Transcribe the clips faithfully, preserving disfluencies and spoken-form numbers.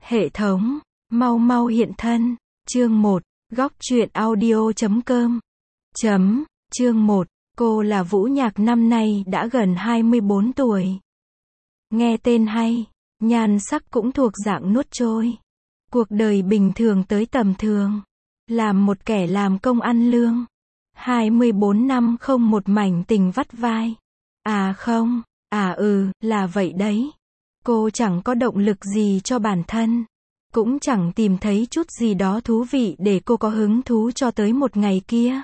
Hệ thống, mau mau hiện thân. Chương một, góc truyện audio chấm com. Chấm, chương một, cô là Vũ Nhạc năm nay đã gần hai mươi bốn tuổi. Nghe tên hay, nhan sắc cũng thuộc dạng nuốt trôi. Cuộc đời bình thường tới tầm thường. Làm một kẻ làm công ăn lương. hai mươi bốn năm không một mảnh tình vắt vai. À không, à ừ, là vậy đấy. Cô chẳng có động lực gì cho bản thân. Cũng chẳng tìm thấy chút gì đó thú vị để cô có hứng thú cho tới một ngày kia.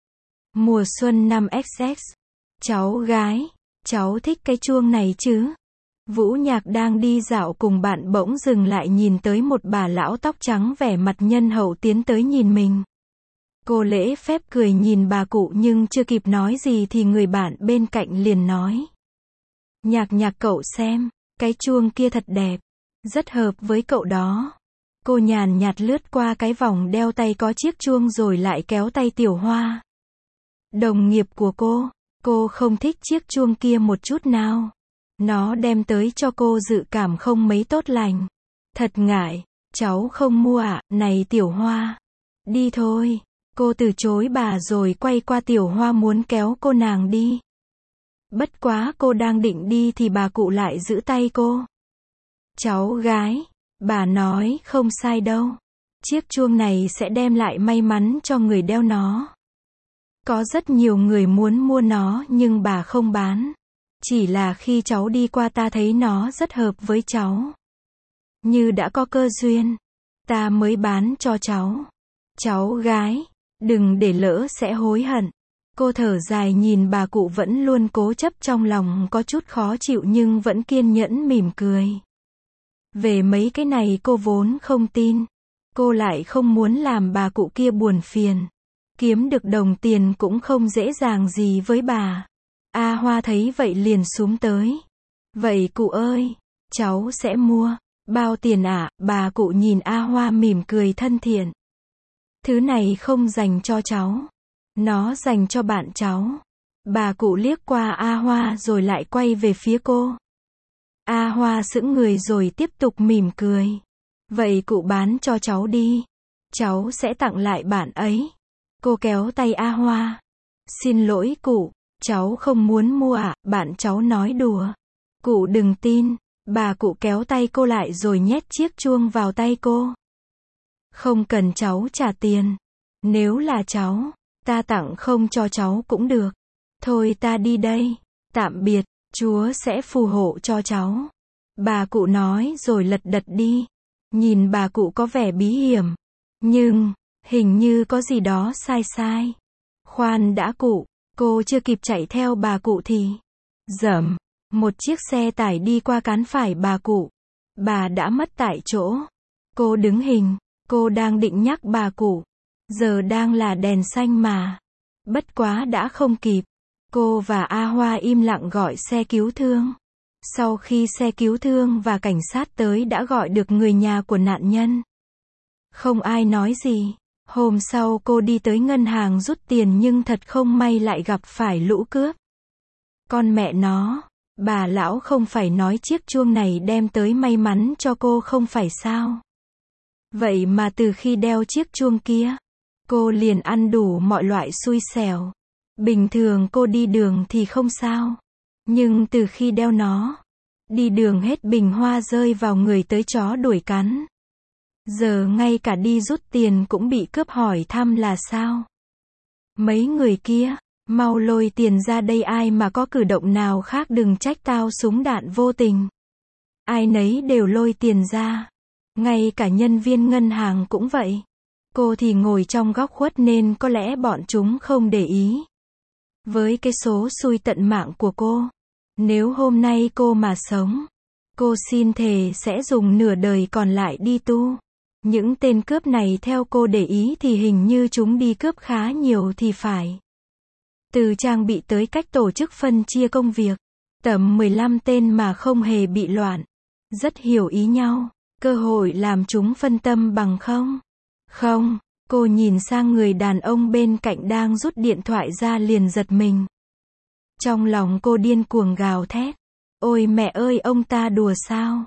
Mùa xuân năm x x. Cháu gái, cháu thích cái chuông này chứ? Vũ Nhạc đang đi dạo cùng bạn bỗng dừng lại nhìn tới một bà lão tóc trắng vẻ mặt nhân hậu tiến tới nhìn mình. Cô lễ phép cười nhìn bà cụ nhưng chưa kịp nói gì thì người bạn bên cạnh liền nói. Nhạc Nhạc cậu xem, cái chuông kia thật đẹp, rất hợp với cậu đó. Cô nhàn nhạt lướt qua cái vòng đeo tay có chiếc chuông rồi lại kéo tay Tiểu Hoa. Đồng nghiệp của cô, cô không thích chiếc chuông kia một chút nào. Nó đem tới cho cô dự cảm không mấy tốt lành. Thật ngại, cháu không mua ạ, này Tiểu Hoa. Đi thôi. Cô từ chối bà rồi quay qua Tiểu Hoa muốn kéo cô nàng đi. Bất quá cô đang định đi thì bà cụ lại giữ tay cô. Cháu gái, bà nói không sai đâu. Chiếc chuông này sẽ đem lại may mắn cho người đeo nó. Có rất nhiều người muốn mua nó nhưng bà không bán. Chỉ là khi cháu đi qua ta thấy nó rất hợp với cháu. Như đã có cơ duyên, ta mới bán cho cháu. Cháu gái, đừng để lỡ sẽ hối hận. Cô thở dài nhìn bà cụ vẫn luôn cố chấp trong lòng có chút khó chịu nhưng vẫn kiên nhẫn mỉm cười. Về mấy cái này cô vốn không tin. Cô lại không muốn làm bà cụ kia buồn phiền. Kiếm được đồng tiền cũng không dễ dàng gì với bà. A Hoa thấy vậy liền xúm tới. Vậy cụ ơi, cháu sẽ mua. Bao tiền ạ? À? Bà cụ nhìn A Hoa mỉm cười thân thiện. Thứ này không dành cho cháu. Nó dành cho bạn cháu. Bà cụ liếc qua A Hoa rồi lại quay về phía cô. A Hoa sững người rồi tiếp tục mỉm cười. Vậy cụ bán cho cháu đi. Cháu sẽ tặng lại bạn ấy. Cô kéo tay A Hoa. Xin lỗi cụ, cháu không muốn mua ạ, à? Bạn cháu nói đùa. Cụ đừng tin. Bà cụ kéo tay cô lại rồi nhét chiếc chuông vào tay cô. Không cần cháu trả tiền. Nếu là cháu, ta tặng không cho cháu cũng được. Thôi ta đi đây. Tạm biệt, Chúa sẽ phù hộ cho cháu. Bà cụ nói rồi lật đật đi. Nhìn bà cụ có vẻ bí hiểm. Nhưng, hình như có gì đó sai sai. Khoan đã cụ, cô chưa kịp chạy theo bà cụ thì dầm, một chiếc xe tải đi qua cán phải bà cụ. Bà đã mất tại chỗ. Cô đứng hình, cô đang định nhắc bà cụ. Giờ đang là đèn xanh mà. Bất quá đã không kịp. Cô và A Hoa im lặng gọi xe cứu thương. Sau khi xe cứu thương và cảnh sát tới đã gọi được người nhà của nạn nhân. Không ai nói gì. Hôm sau cô đi tới ngân hàng rút tiền nhưng thật không may lại gặp phải lũ cướp. Con mẹ nó, bà lão không phải nói chiếc chuông này đem tới may mắn cho cô không phải sao? Vậy mà từ khi đeo chiếc chuông kia, cô liền ăn đủ mọi loại xui xẻo. Bình thường cô đi đường thì không sao. Nhưng từ khi đeo nó, đi đường hết bình hoa rơi vào người tới chó đuổi cắn. Giờ ngay cả đi rút tiền cũng bị cướp hỏi thăm là sao? Mấy người kia, mau lôi tiền ra đây, ai mà có cử động nào khác đừng trách tao súng đạn vô tình. Ai nấy đều lôi tiền ra. Ngay cả nhân viên ngân hàng cũng vậy. Cô thì ngồi trong góc khuất nên có lẽ bọn chúng không để ý. Với cái số xui tận mạng của cô, nếu hôm nay cô mà sống, cô xin thề sẽ dùng nửa đời còn lại đi tu. Những tên cướp này theo cô để ý thì hình như chúng đi cướp khá nhiều thì phải. Từ trang bị tới cách tổ chức phân chia công việc, tầm mười lăm tên mà không hề bị loạn. Rất hiểu ý nhau, cơ hội làm chúng phân tâm bằng không? Không, cô nhìn sang người đàn ông bên cạnh đang rút điện thoại ra liền giật mình. Trong lòng cô điên cuồng gào thét. Ôi mẹ ơi, ông ta đùa sao?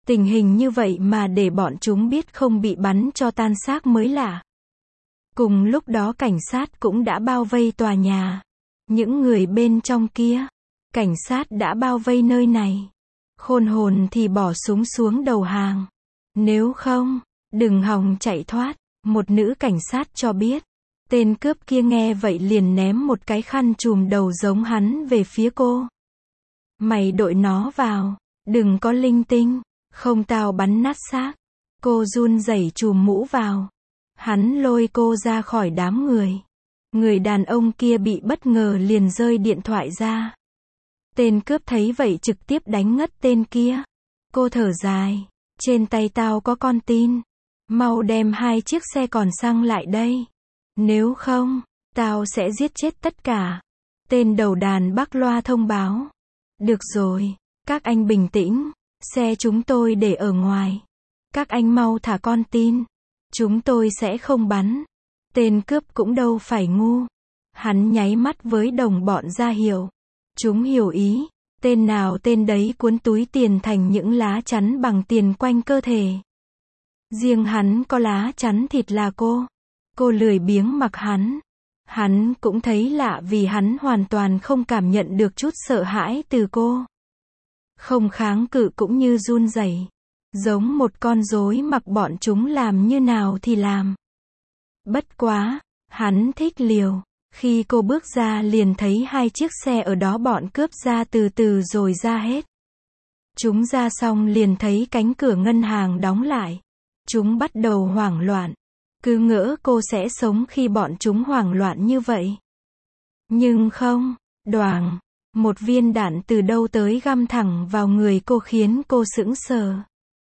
Tình hình như vậy mà để bọn chúng biết không bị bắn cho tan xác mới lạ. Cùng lúc đó cảnh sát cũng đã bao vây tòa nhà. Những người bên trong kia, cảnh sát đã bao vây nơi này. Khôn hồn thì bỏ súng xuống đầu hàng. Nếu không, đừng hòng chạy thoát, một nữ cảnh sát cho biết. Tên cướp kia nghe vậy liền ném một cái khăn trùm đầu giống hắn về phía cô. Mày đội nó vào, đừng có linh tinh, không tao bắn nát xác. Cô run rẩy chùm mũ vào. Hắn lôi cô ra khỏi đám người. Người đàn ông kia bị bất ngờ liền rơi điện thoại ra. Tên cướp thấy vậy trực tiếp đánh ngất tên kia. Cô thở dài, trên tay tao có con tin. Mau đem hai chiếc xe còn xăng lại đây. Nếu không, tao sẽ giết chết tất cả. Tên đầu đàn bắc loa thông báo. Được rồi, các anh bình tĩnh, xe chúng tôi để ở ngoài. Các anh mau thả con tin. Chúng tôi sẽ không bắn. Tên cướp cũng đâu phải ngu. Hắn nháy mắt với đồng bọn ra hiệu. Chúng hiểu ý. Tên nào tên đấy cuốn túi tiền thành những lá chắn bằng tiền quanh cơ thể. Riêng hắn có lá chắn thịt là cô. Cô lười biếng mặc hắn. Hắn cũng thấy lạ vì hắn hoàn toàn không cảm nhận được chút sợ hãi từ cô. Không kháng cự cũng như run rẩy, giống một con rối mặc bọn chúng làm như nào thì làm. Bất quá, hắn thích liều. Khi cô bước ra liền thấy hai chiếc xe ở đó bọn cướp ra từ từ rồi ra hết. Chúng ra xong liền thấy cánh cửa ngân hàng đóng lại. Chúng bắt đầu hoảng loạn. Cứ ngỡ cô sẽ sống khi bọn chúng hoảng loạn như vậy. Nhưng không, đoàng, một viên đạn từ đâu tới găm thẳng vào người cô khiến cô sững sờ.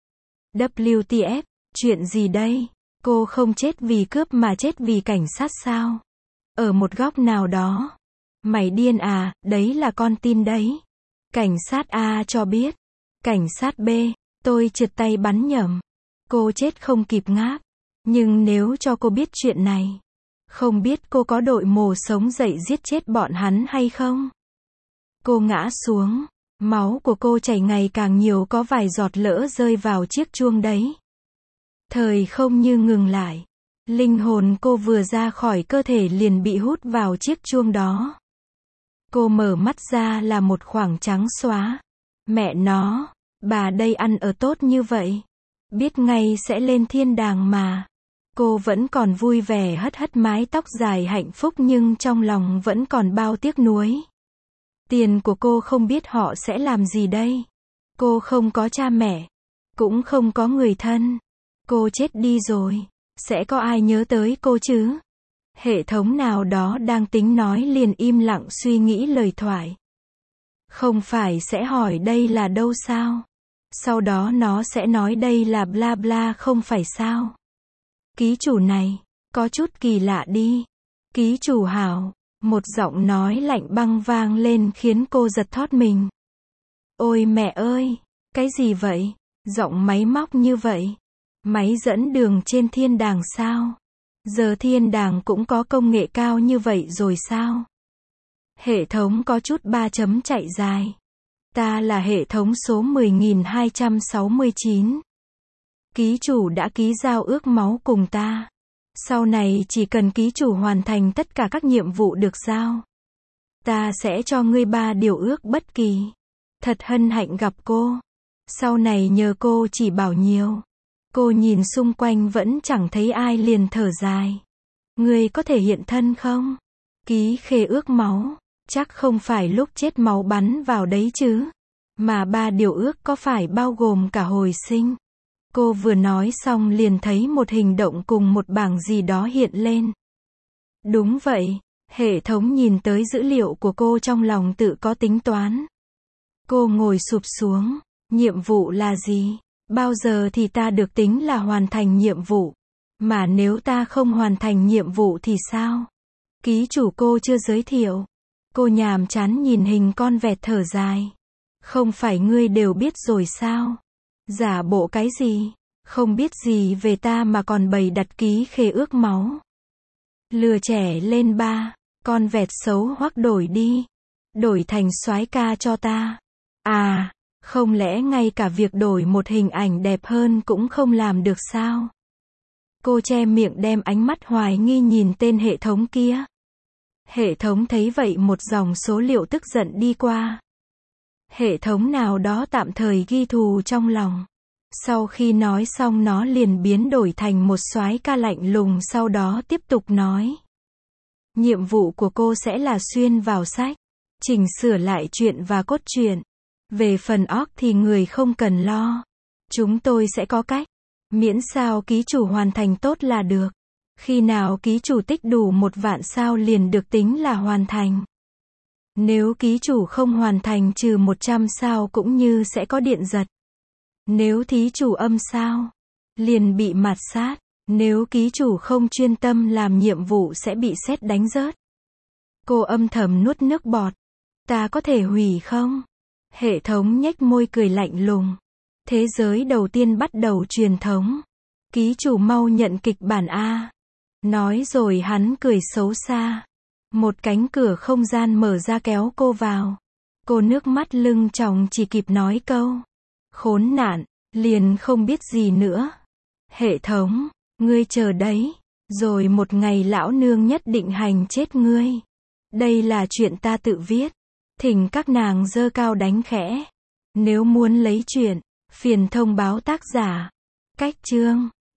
vê kép tê, chuyện gì đây? Cô không chết vì cướp mà chết vì cảnh sát sao? Ở một góc nào đó. Mày điên à, đấy là con tin đấy. Cảnh sát A cho biết. Cảnh sát B, tôi trượt tay bắn nhầm. Cô chết không kịp ngáp. Nhưng nếu cho cô biết chuyện này, không biết cô có đội mồ sống dậy giết chết bọn hắn hay không? Cô ngã xuống. Máu của cô chảy ngày càng nhiều, có vài giọt lỡ rơi vào chiếc chuông đấy. Thời không như ngừng lại. Linh hồn cô vừa ra khỏi cơ thể liền bị hút vào chiếc chuông đó. Cô mở mắt ra là một khoảng trắng xóa. Mẹ nó, bà đây ăn ở tốt như vậy. Biết ngay sẽ lên thiên đàng mà. Cô vẫn còn vui vẻ hất hất mái tóc dài hạnh phúc nhưng trong lòng vẫn còn bao tiếc nuối. Tiền của cô không biết họ sẽ làm gì đây. Cô không có cha mẹ. Cũng không có người thân. Cô chết đi rồi. Sẽ có ai nhớ tới cô chứ? Hệ thống nào đó đang tính nói liền im lặng suy nghĩ lời thoại. Không phải sẽ hỏi đây là đâu sao? Sau đó nó sẽ nói đây là bla bla không phải sao? Ký chủ này, có chút kỳ lạ đi. Ký chủ hảo, một giọng nói lạnh băng vang lên khiến cô giật thót mình. Ôi mẹ ơi, cái gì vậy? Giọng máy móc như vậy. Máy dẫn đường trên thiên đàng sao? Giờ thiên đàng cũng có công nghệ cao như vậy rồi sao? Hệ thống có chút ba chấm chạy dài. Ta là hệ thống số mười nghìn hai trăm sáu mươi chín. Ký chủ đã ký giao ước máu cùng ta. Sau này chỉ cần ký chủ hoàn thành tất cả các nhiệm vụ được giao, ta sẽ cho ngươi ba điều ước bất kỳ. Thật hân hạnh gặp cô. Sau này nhờ cô chỉ bảo nhiều. Cô nhìn xung quanh vẫn chẳng thấy ai liền thở dài. Ngươi có thể hiện thân không? Ký khế ước máu. Chắc không phải lúc chết máu bắn vào đấy chứ. Mà ba điều ước có phải bao gồm cả hồi sinh? Cô vừa nói xong liền thấy một hình động cùng một bảng gì đó hiện lên. Đúng vậy. Hệ thống nhìn tới dữ liệu của cô trong lòng tự có tính toán. Cô ngồi sụp xuống. Nhiệm vụ là gì? Bao giờ thì ta được tính là hoàn thành nhiệm vụ? Mà nếu ta không hoàn thành nhiệm vụ thì sao? Ký chủ cô chưa giới thiệu. Cô nhàm chán nhìn hình con vẹt thở dài. Không phải ngươi đều biết rồi sao? Giả bộ cái gì? Không biết gì về ta mà còn bày đặt ký khế ước máu. Lừa trẻ lên ba. Con vẹt xấu hoắc đổi đi. Đổi thành soái ca cho ta. À, Không lẽ ngay cả việc đổi một hình ảnh đẹp hơn cũng không làm được sao? Cô che miệng đem ánh mắt hoài nghi nhìn tên hệ thống kia. Hệ thống thấy vậy một dòng số liệu tức giận đi qua. Hệ thống nào đó tạm thời ghi thù trong lòng. Sau khi nói xong nó liền biến đổi thành một soái ca lạnh lùng, sau đó tiếp tục nói. Nhiệm vụ của cô sẽ là xuyên vào sách, chỉnh sửa lại truyện và cốt truyện. Về phần orc thì người không cần lo. Chúng tôi sẽ có cách. Miễn sao ký chủ hoàn thành tốt là được. Khi nào ký chủ tích đủ một vạn sao liền được tính là hoàn thành. Nếu ký chủ không hoàn thành trừ một trăm sao cũng như sẽ có điện giật. Nếu thí chủ âm sao, liền bị mạt sát. Nếu ký chủ không chuyên tâm làm nhiệm vụ sẽ bị sét đánh rớt. Cô âm thầm nuốt nước bọt. Ta có thể hủy không? Hệ thống nhếch môi cười lạnh lùng. Thế giới đầu tiên bắt đầu truyền thống. Ký chủ mau nhận kịch bản A. Nói rồi hắn cười xấu xa. Một cánh cửa không gian mở ra kéo cô vào. Cô nước mắt lưng tròng chỉ kịp nói câu. Khốn nạn, liền không biết gì nữa. Hệ thống, ngươi chờ đấy. Rồi một ngày lão nương nhất định hành chết ngươi. Đây là chuyện ta tự viết. Thỉnh các nàng giơ cao đánh khẽ. Nếu muốn lấy chuyện, phiền thông báo tác giả. Cách chương